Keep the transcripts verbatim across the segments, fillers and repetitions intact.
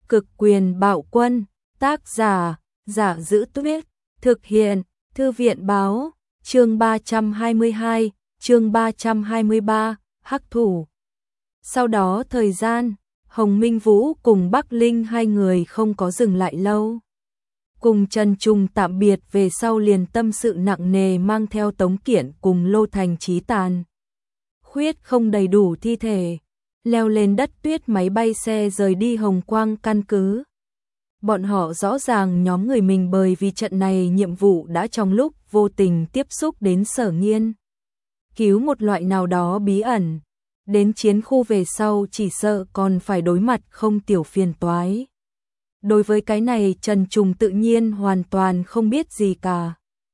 Cực quyền bạo quân, tác giả, Giả Giữ Tuyết, thực hiện, Thư viện báo, chương ba trăm hai mươi hai, chương ba trăm hai mươi ba, Hắc Thủ. Sau đó thời gian, Hồng Minh Vũ cùng Bắc Linh hai người không có dừng lại lâu. Cùng Trần Trùng tạm biệt về sau liền tâm sự nặng nề mang theo Tống Kiện cùng Lô Thành Chí tàn. Khuyết không đầy đủ thi thể, leo lên đất tuyết máy bay xe rời đi Hồng Quang căn cứ. Bọn họ rõ ràng nhóm người mình bởi vì trận này nhiệm vụ đã trong lúc vô tình tiếp xúc đến Sở Nghiên. Cứu một loại nào đó bí ẩn, đến chiến khu về sau chỉ sợ còn phải đối mặt không tiểu phiền toái. Đối với cái này Trần Trùng tự nhiên hoàn toàn không biết gì cả.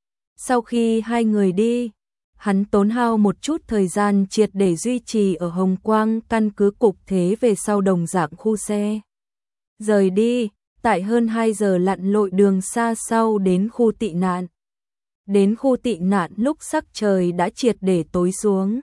Sau khi hai người đi, hắn tốn hao một chút thời gian triệt để duy trì ở Hồng Quang căn cứ cục thế về sau đồng dạng khu xe. Rời đi, tại hơn hai giờ lặn lội đường xa sau đến khu tị nạn. Đến khu tị nạn lúc sắc trời đã triệt để tối xuống.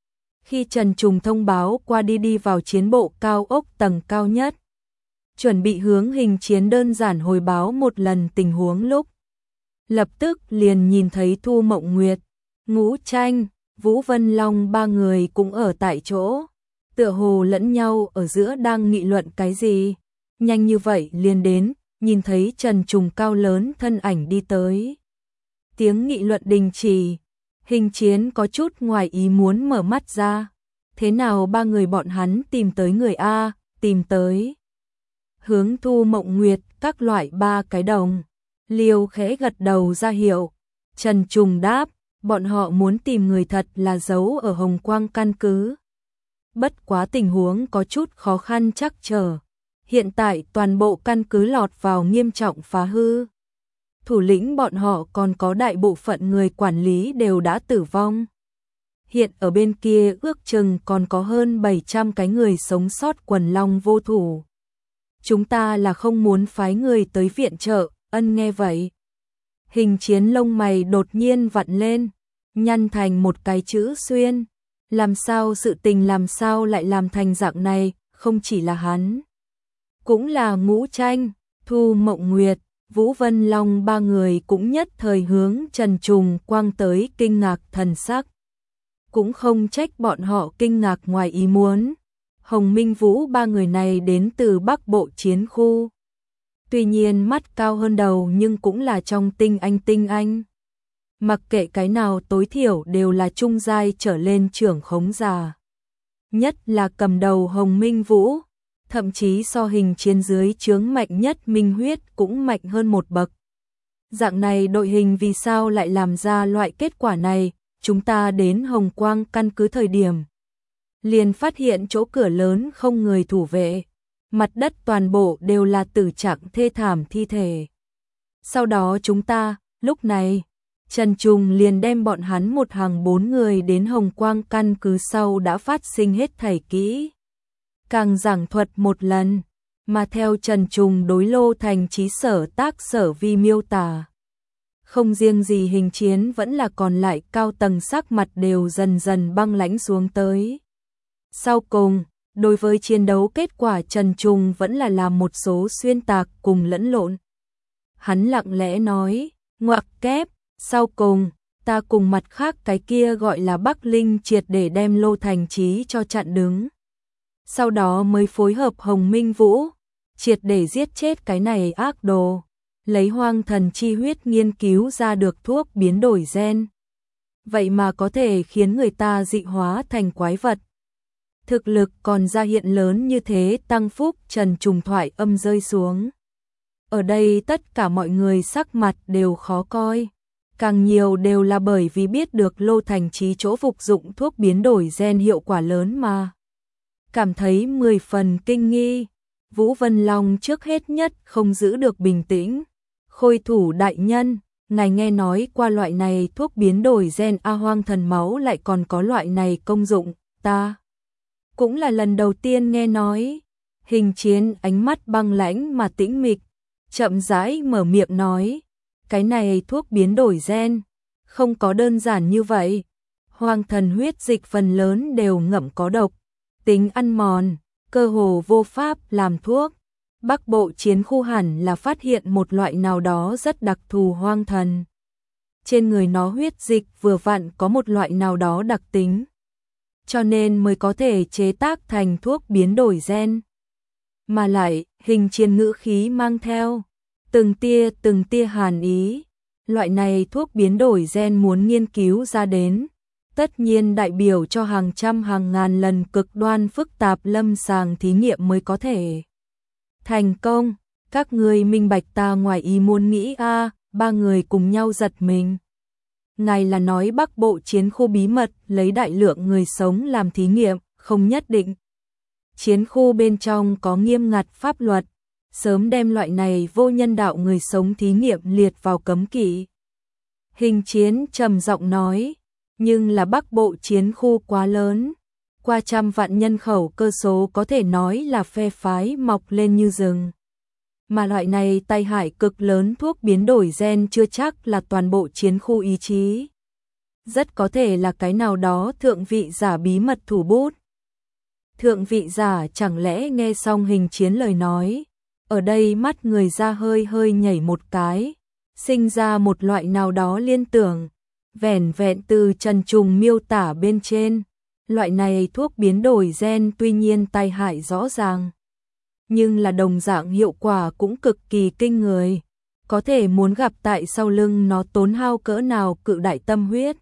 Khi Trần Trùng thông báo qua đi đi vào chiến bộ cao ốc tầng cao nhất, chuẩn bị hướng Hình Chiến đơn giản hồi báo một lần tình huống lúc, lập tức liền nhìn thấy Thu Mộng Nguyệt, Ngũ Tranh, Vũ Vân Long ba người cũng ở tại chỗ, tựa hồ lẫn nhau ở giữa đang nghị luận cái gì. Nhanh như vậy liền đến, nhìn thấy Trần Trùng cao lớn thân ảnh đi tới. Tiếng nghị luận đình chỉ, Hình Chiến có chút ngoài ý muốn mở mắt ra. Thế nào ba người bọn hắn tìm tới người A, tìm tới. Hướng Thu Mộng Nguyệt, các loại ba cái đồng. Liêu khẽ gật đầu ra hiệu. Trần Trùng đáp, bọn họ muốn tìm người thật là giấu ở Hồng Quang căn cứ. Bất quá tình huống có chút khó khăn trắc trở. Hiện tại toàn bộ căn cứ lọt vào nghiêm trọng phá hư. Thủ lĩnh bọn họ còn có đại bộ phận người quản lý đều đã tử vong. Hiện ở bên kia ước chừng còn có hơn bảy trăm cái người sống sót quần long vô thủ. Chúng ta là không muốn phái người tới viện trợ, ân nghe vậy. Hình Chiến lông mày đột nhiên vặn lên, nhăn thành một cái chữ xuyên. Làm sao sự tình làm sao lại làm thành dạng này, không chỉ là hắn. Cũng là Ngũ Tranh, Thu Mộng Nguyệt, Vũ Vân Long ba người cũng nhất thời hướng Trần Trùng quang tới kinh ngạc thần sắc. Cũng không trách bọn họ kinh ngạc ngoài ý muốn. Hồng Minh Vũ ba người này đến từ Bắc Bộ chiến khu. Tuy nhiên mắt cao hơn đầu nhưng cũng là trong tinh anh tinh anh. Mặc kệ cái nào tối thiểu đều là trung giai trở lên trưởng khống già. Nhất là cầm đầu Hồng Minh Vũ. Thậm chí so Hình Chiến dưới chướng mạnh nhất Minh Huyết cũng mạnh hơn một bậc. Dạng này đội hình vì sao lại làm ra loại kết quả này, chúng ta đến Hồng Quang căn cứ thời điểm. Liền phát hiện chỗ cửa lớn không người thủ vệ, mặt đất toàn bộ đều là tử trạng thê thảm thi thể. Sau đó chúng ta, lúc này, Trần Trùng liền đem bọn hắn một hàng bốn người đến Hồng Quang căn cứ sau đã phát sinh hết thảy kỹ. Càng giảng thuật một lần, mà theo Trần Trùng đối Lô Thành Chí sở tác sở vi miêu tả. Không riêng gì Hình Chiến vẫn là còn lại cao tầng sắc mặt đều dần dần băng lãnh xuống tới. Sau cùng, đối với chiến đấu kết quả Trần Trùng vẫn là làm một số xuyên tạc cùng lẫn lộn. Hắn lặng lẽ nói, ngoặc kép, sau cùng, ta cùng mặt khác cái kia gọi là Bắc Linh triệt để đem Lô Thành Chí cho chặn đứng. Sau đó mới phối hợp Hồng Minh Vũ, triệt để giết chết cái này ác đồ, lấy hoang thần chi huyết nghiên cứu ra được thuốc biến đổi gen. Vậy mà có thể khiến người ta dị hóa thành quái vật. Thực lực còn ra hiện lớn như thế tăng phúc. Trần Trùng thoại âm rơi xuống. Ở đây tất cả mọi người sắc mặt đều khó coi. Càng nhiều đều là bởi vì biết được Lô Thành Chí chỗ phục dụng thuốc biến đổi gen hiệu quả lớn mà. Cảm thấy mười phần kinh nghi. Vũ Vân Long trước hết nhất không giữ được bình tĩnh. Khôi thủ đại nhân, ngài nghe nói qua loại này thuốc biến đổi gen A hoang thần máu lại còn có loại này công dụng, ta cũng là lần đầu tiên nghe nói. Hình Chiến ánh mắt băng lãnh mà tĩnh mịch, chậm rãi mở miệng nói, cái này thuốc biến đổi gen, không có đơn giản như vậy. Hoang thần huyết dịch phần lớn đều ngậm có độc, tính ăn mòn, cơ hồ vô pháp làm thuốc. Bắc Bộ chiến khu hẳn là phát hiện một loại nào đó rất đặc thù hoang thần. Trên người nó huyết dịch vừa vặn có một loại nào đó đặc tính, cho nên mới có thể chế tác thành thuốc biến đổi gen. Mà lại, Hình Chiến ngữ khí mang theo từng tia từng tia hàn ý. Loại này thuốc biến đổi gen muốn nghiên cứu ra đến, tất nhiên đại biểu cho hàng trăm hàng ngàn lần cực đoan phức tạp lâm sàng thí nghiệm mới có thể thành công. Các người minh bạch ta ngoài ý muốn nghĩ a. À, ba người cùng nhau giật mình. Ngài là nói Bắc Bộ chiến khu bí mật lấy đại lượng người sống làm thí nghiệm? Không nhất định. Chiến khu bên trong có nghiêm ngặt pháp luật, sớm đem loại này vô nhân đạo người sống thí nghiệm liệt vào cấm kỵ. Hình Chiến trầm giọng nói, nhưng là Bắc Bộ chiến khu quá lớn, qua trăm vạn nhân khẩu, cơ số có thể nói là phe phái mọc lên như rừng. Mà loại này tai hại cực lớn thuốc biến đổi gen chưa chắc là toàn bộ chiến khu ý chí. Rất có thể là cái nào đó thượng vị giả bí mật thủ bút. Thượng vị giả chẳng lẽ nghe xong Hình Chiến lời nói, ở đây mắt người ra hơi hơi nhảy một cái, sinh ra một loại nào đó liên tưởng, vẻn vẹn từ Trần Trùng miêu tả bên trên. Loại này thuốc biến đổi gen tuy nhiên tai hại rõ ràng, nhưng là đồng dạng hiệu quả cũng cực kỳ kinh người, có thể muốn gặp tại sau lưng nó tốn hao cỡ nào cự đại tâm huyết,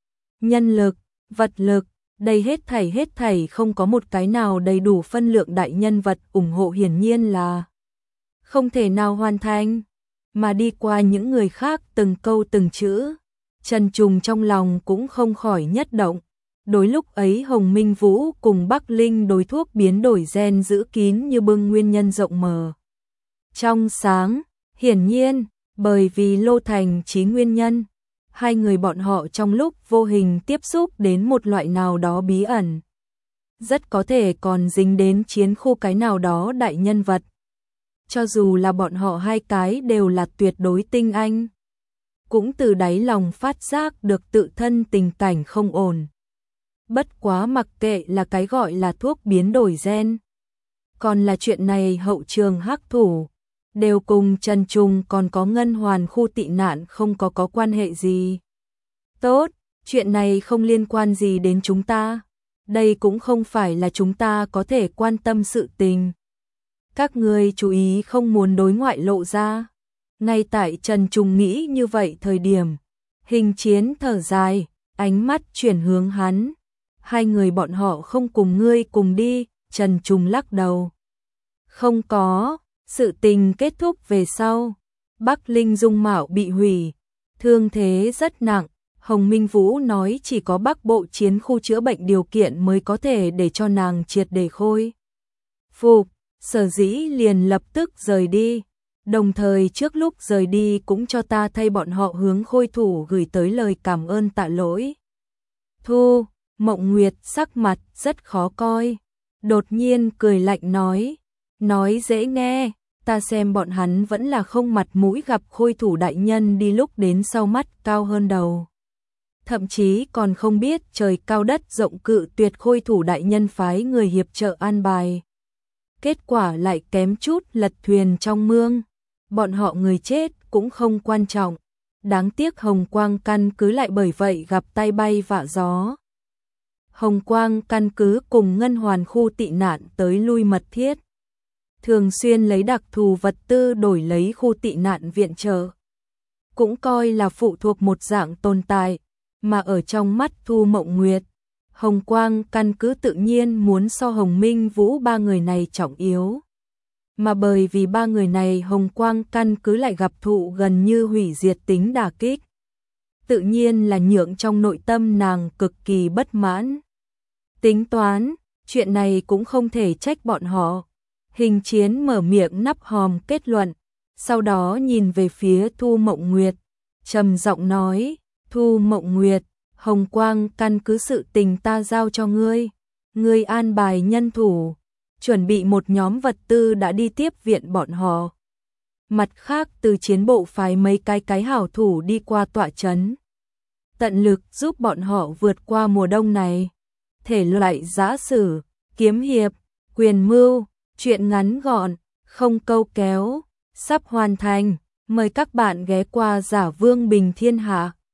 nhân lực, vật lực, đây hết thảy hết thảy không có một cái nào đầy đủ phân lượng đại nhân vật ủng hộ, hiển nhiên là không thể nào hoàn thành. Mà đi qua những người khác từng câu từng chữ, Trần Trùng trong lòng cũng không khỏi nhất động. Đối lúc ấy Hồng Minh Vũ cùng Bắc Linh đối thuốc biến đổi gen giữ kín như bưng nguyên nhân rộng mở trong sáng, hiển nhiên bởi vì Lô Thành Chí nguyên nhân, hai người bọn họ trong lúc vô hình tiếp xúc đến một loại nào đó bí ẩn, rất có thể còn dính đến chiến khu cái nào đó đại nhân vật. Cho dù là bọn họ hai cái đều là tuyệt đối tinh anh, cũng từ đáy lòng phát giác được tự thân tình cảnh không ổn. Bất quá mặc kệ là cái gọi là thuốc biến đổi gen, còn là chuyện này hậu trường hắc thủ, đều cùng Trần Trùng còn có Ngân Hoàn khu tị nạn không có có quan hệ gì. Tốt, chuyện này không liên quan gì đến chúng ta, đây cũng không phải là chúng ta có thể quan tâm sự tình. Các người chú ý không muốn đối ngoại lộ ra. Ngay tại Trần Trùng nghĩ như vậy thời điểm, Hình Chiến thở dài, ánh mắt chuyển hướng hắn. Hai người bọn họ không cùng ngươi cùng đi. Trần Trùng lắc đầu. Không có, sự tình kết thúc về sau, Bắc Linh dung mạo bị hủy, thương thế rất nặng. Hồng Minh Vũ nói chỉ có Bắc Bộ chiến khu chữa bệnh điều kiện mới có thể để cho nàng triệt để khôi phục, sở dĩ liền lập tức rời đi. Đồng thời trước lúc rời đi cũng cho ta thay bọn họ hướng Khôi Thủ gửi tới lời cảm ơn tạ lỗi. Thu Mộng Nguyệt sắc mặt rất khó coi, đột nhiên cười lạnh nói, nói dễ nghe, ta xem bọn hắn vẫn là không mặt mũi gặp Khôi Thủ đại nhân đi, lúc đến sau mắt cao hơn đầu. Thậm chí còn không biết trời cao đất rộng cự tuyệt Khôi Thủ đại nhân phái người hiệp trợ an bài. Kết quả lại kém chút lật thuyền trong mương. Bọn họ người chết cũng không quan trọng, đáng tiếc Hồng Quang căn cứ lại bởi vậy gặp tai bay vạ gió. Hồng Quang căn cứ cùng Ngân Hoàn khu tị nạn tới lui mật thiết, thường xuyên lấy đặc thù vật tư đổi lấy khu tị nạn viện trợ, cũng coi là phụ thuộc một dạng tồn tại. Mà ở trong mắt Thu Mộng Nguyệt, Hồng Quang căn cứ tự nhiên muốn so Hồng Minh Vũ ba người này trọng yếu. Mà bởi vì ba người này Hồng Quang căn cứ lại gặp thụ gần như hủy diệt tính đả kích, tự nhiên là nhượng trong nội tâm nàng cực kỳ bất mãn. Tính toán, chuyện này cũng không thể trách bọn họ. Hình Chiến mở miệng nắp hòm kết luận, sau đó nhìn về phía Thu Mộng Nguyệt, trầm giọng nói, Thu Mộng Nguyệt, Hồng Quang căn cứ sự tình ta giao cho ngươi, ngươi an bài nhân thủ, chuẩn bị một nhóm vật tư đã đi tiếp viện bọn họ. Mặt khác từ chiến bộ phái mấy cái cái hảo thủ đi qua tọa trấn, tận lực giúp bọn họ vượt qua mùa đông này. Thể loại giã sử, kiếm hiệp, quyền mưu, chuyện ngắn gọn, không câu kéo, sắp hoàn thành. Mời các bạn ghé qua Giả Vương Bình Thiên Hạ.